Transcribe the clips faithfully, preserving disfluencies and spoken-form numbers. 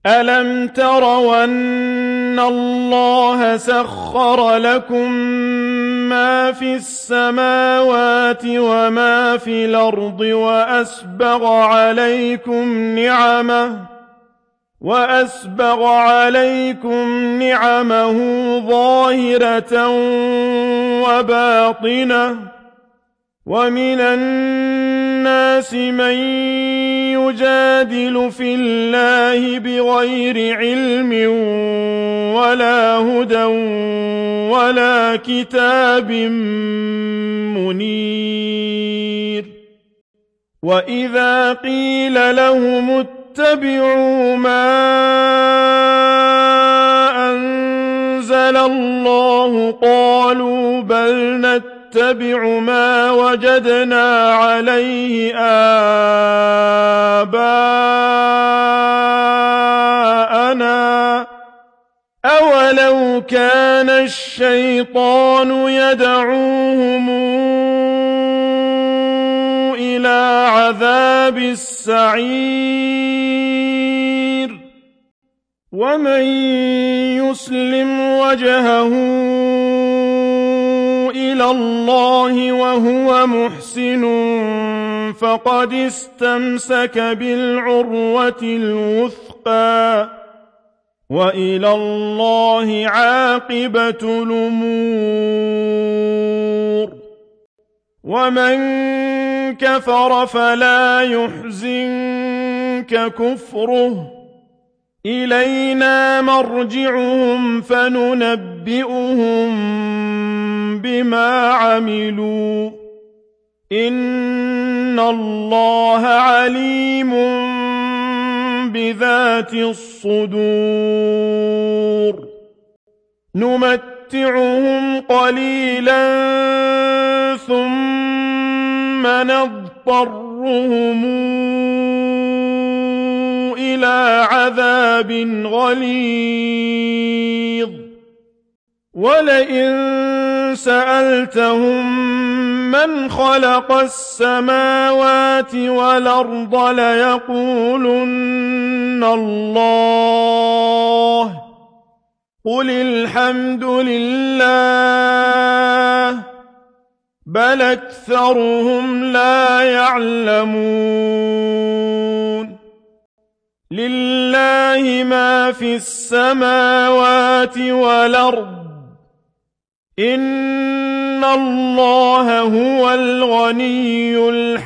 أَلَمْ تَرَوْا أَنَّ اللَّهَ سَخَّرَ لَكُم مَّا فِي السَّمَاوَاتِ وَمَا فِي الْأَرْضِ وَأَسْبَغَ عَلَيْكُمْ نِعَمَهُ وَأَسْبَغَ عَلَيْكُمْ نِعَمَهُ ظَاهِرَةً وَبَاطِنَةً ۗ وَمِنَ النَّاسِ مَن يُجَادِلُ فِي اللَّهِ بِغَيْرِ عِلْمٍ وَلَا هُدًى وَلَا كِتَابٍ مُّنِيرٍ وَإِذَا قِيلَ لَهُمُ اتَّبِعُوا مَا أَنزَلَ اللَّهُ قَالُوا بَلْ نَتَّبِعُ مَا وَجَدْنَا عَلَيْهِ آبَاءَنَا ۚ أَوَلَوْ كَانَ الشَّيْطَانُ يَدْعُوهُمْ إِلَىٰ عَذَابِ السَّعِيرِ وَمَن يُسْلِمْ وَجْهَهُ إِلَى اللَّهِ وَهُوَ مُحْسِنٌ فَقَدِ اسْتَمْسَكَ بِالْعُرْوَةِ الْوُثْقَىٰ ۗ وَإِلَى اللَّهِ عَاقِبَةُ الْأُمُورِ وَمَن كَفَرَ فَلَا يَحْزُنكَ كُفْرُهُ ۚ إِلَيْنَا مَرْجِعُهُمْ فَنُنَبِّئُهُم بِمَا عَمِلُوا ۚ إِنَّ اللَّهَ عَلِيمٌ بِذَاتِ الصُّدُورِ نُمَتِّعُهُمْ قَلِيلًا ثُمَّ نَضْطَرُّهُمْ إِلَىٰ عَذَابٍ غَلِيظٍ وَلَئِن سَأَلْتَهُم مَّنْ خَلَقَ السَّمَاوَاتِ وَالْأَرْضَ لَيَقُولُنَّ اللَّهُ ۚ قُلِ الْحَمْدُ لِلَّهِ ۚ بَلْ أَكْثَرُهُمْ لَا يَعْلَمُونَ لِلَّهِ مَا فِي السَّمَاوَاتِ وَالْأَرْضِ ۚ إِنَّ اللَّهَ هُوَ الْغَنِيُّ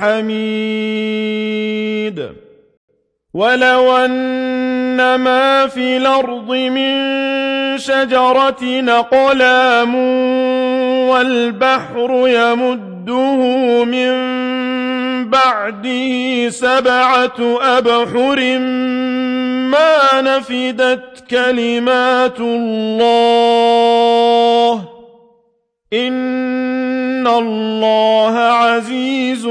الْحَمِيدُ وَلَوْ أَنَّ مَا فِي الْأَرْضِ مِن شَجَرَةٍ أَقْلَامٌ وَالْبَحْرُ يَمُدُّهُ مِن بَعْدِهِ سَبْعَةُ أَبْحُرٍ مَّا نَفِدَتْ كَلِمَاتُ اللَّهِ ۗ إِنَّ اللَّهَ عَزِيزٌ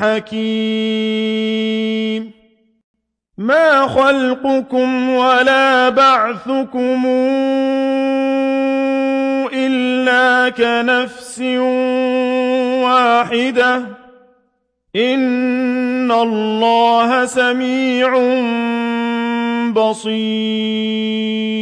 حَكِيمٌ مَا خَلْقُكُمْ وَلَا بَعْثُكُمْ إِلَّا كَنَفْسٍ وَاحِدَةٍ ۗ إِنَّ اللَّهَ سَمِيعٌ بَصِيرٌ